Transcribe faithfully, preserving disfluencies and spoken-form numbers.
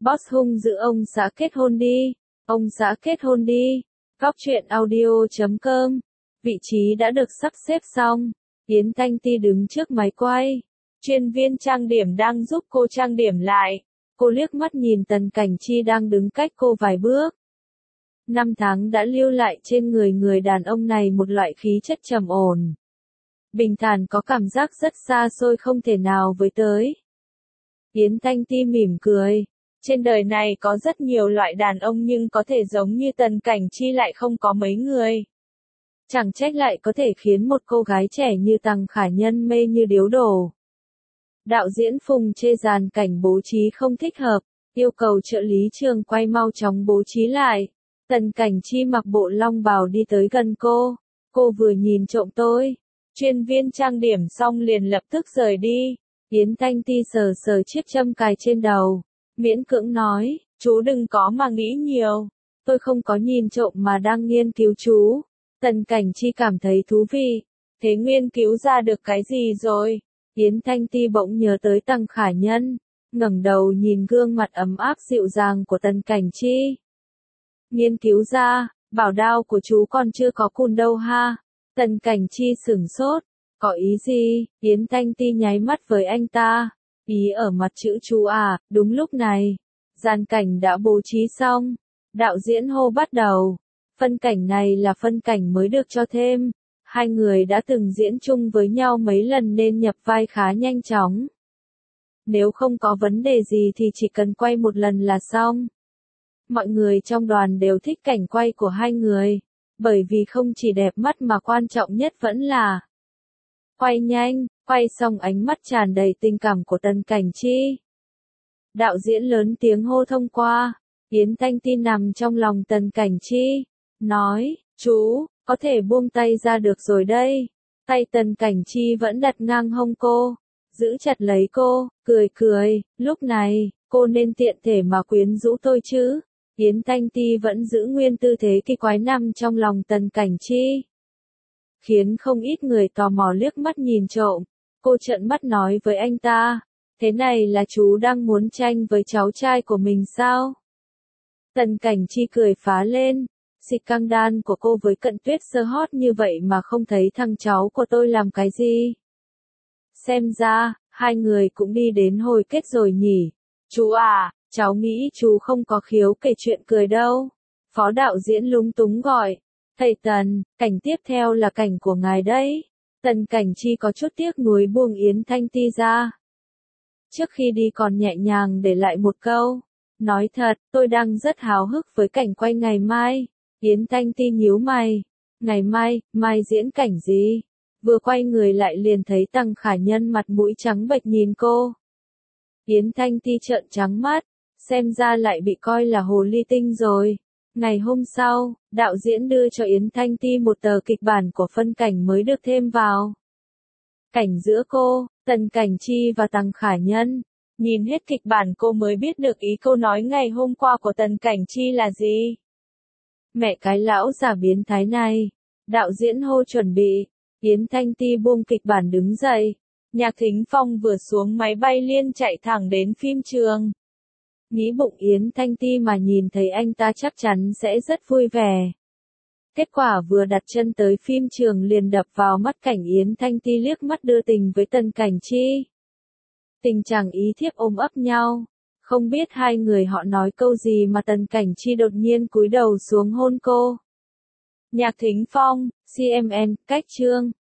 Boss hung dữ ông xã kết hôn đi, ông xã kết hôn đi. Góc truyện audio chấm com. Vị trí đã được sắp xếp xong. Yến Thanh Ti đứng trước máy quay. Chuyên viên trang điểm đang giúp cô trang điểm lại. Cô liếc mắt nhìn Tần Cảnh Chi đang đứng cách cô vài bước. Năm tháng đã lưu lại trên người người đàn ông này một loại khí chất trầm ổn. Bình thản có cảm giác rất xa xôi không thể nào với tới. Yến Thanh Ti mỉm cười. Trên đời này có rất nhiều loại đàn ông nhưng có thể giống như Tần Cảnh Chi lại không có mấy người. Chẳng trách lại có thể khiến một cô gái trẻ như Tằng Khả Nhân mê như điếu đổ. Đạo diễn Phùng chê dàn cảnh bố trí không thích hợp, yêu cầu trợ lý trường quay mau chóng bố trí lại. Tần Cảnh Chi mặc bộ long bào đi tới gần cô. Cô vừa nhìn trộm tôi. Chuyên viên trang điểm xong liền lập tức rời đi. Yến Thanh Ti sờ sờ chiếc châm cài trên đầu. Miễn cưỡng nói, chú đừng có mà nghĩ nhiều. Tôi không có nhìn trộm mà đang nghiên cứu chú. Tần Cảnh Chi cảm thấy thú vị. Thế nghiên cứu ra được cái gì rồi? Yến Thanh Ti bỗng nhớ tới Tằng Khả Nhân. Ngẩng đầu nhìn gương mặt ấm áp dịu dàng của Tần Cảnh Chi. Nghiên cứu ra, bảo đao của chú còn chưa có cùn đâu ha. Tần Cảnh Chi sửng sốt. Có ý gì? Yến Thanh Ti nháy mắt với anh ta. Ý ở mặt chữ chú à. Đúng lúc này, dàn cảnh đã bố trí xong. Đạo diễn hô bắt đầu. Phân cảnh này là phân cảnh mới được cho thêm. Hai người đã từng diễn chung với nhau mấy lần nên nhập vai khá nhanh chóng. Nếu không có vấn đề gì thì chỉ cần quay một lần là xong. Mọi người trong đoàn đều thích cảnh quay của hai người. Bởi vì không chỉ đẹp mắt mà quan trọng nhất vẫn là quay nhanh, quay xong ánh mắt tràn đầy tình cảm của Tần Cảnh Chi. Đạo diễn lớn tiếng hô thông qua. Yến Thanh Ti nằm trong lòng Tần Cảnh Chi. Nói, chú, có thể buông tay ra được rồi đây. Tay Tần Cảnh Chi vẫn đặt ngang hông cô. Giữ chặt lấy cô, cười cười. Lúc này, cô nên tiện thể mà quyến rũ tôi chứ. Yến Thanh Ti vẫn giữ nguyên tư thế kỳ quái nằm trong lòng Tần Cảnh Chi. Khiến không ít người tò mò liếc mắt nhìn trộm. Cô trợn mắt nói với anh ta. Thế này là chú đang muốn tranh với cháu trai của mình sao? Tần Cảnh Chi cười phá lên. Xịt căng đan của cô với Cận Tuyết sơ hót như vậy mà không thấy thằng cháu của tôi làm cái gì? Xem ra, hai người cũng đi đến hồi kết rồi nhỉ. Chú à, cháu nghĩ chú không có khiếu kể chuyện cười đâu. Phó đạo diễn lúng túng gọi. Thầy Tần, cảnh tiếp theo là cảnh của ngài đấy. Tần Cảnh Chi có chút tiếc nuối buông Yến Thanh Ti ra. Trước khi đi còn nhẹ nhàng để lại một câu. Nói thật, tôi đang rất háo hức với cảnh quay ngày mai. Yến Thanh Ti nhíu mày. Ngày mai, mai diễn cảnh gì? Vừa quay người lại liền thấy Tằng Khả Nhân mặt mũi trắng bệch nhìn cô. Yến Thanh Ti trợn trắng mắt. Xem ra lại bị coi là hồ ly tinh rồi. Ngày hôm sau, đạo diễn đưa cho Yến Thanh Ti một tờ kịch bản của phân cảnh mới được thêm vào. Cảnh giữa cô, Tần Cảnh Chi và Tằng Khả Nhân. Nhìn hết kịch bản cô mới biết được ý câu nói ngày hôm qua của Tần Cảnh Chi là gì. Mẹ cái lão già biến thái này. Đạo diễn hô chuẩn bị. Yến Thanh Ti buông kịch bản đứng dậy. Nhạc Thính Phong vừa xuống máy bay liên chạy thẳng đến phim trường. Nghĩ bụng Yến Thanh Ti mà nhìn thấy anh ta chắc chắn sẽ rất vui vẻ. Kết quả vừa đặt chân tới phim trường liền đập vào mắt cảnh Yến Thanh Ti liếc mắt đưa tình với Tần Cảnh Chi. Tình trạng ý thiếp ôm ấp nhau. Không biết hai người họ nói câu gì mà Tần Cảnh Chi đột nhiên cúi đầu xuống hôn cô. Nhạc Thính Phong, xê em en, cách chương.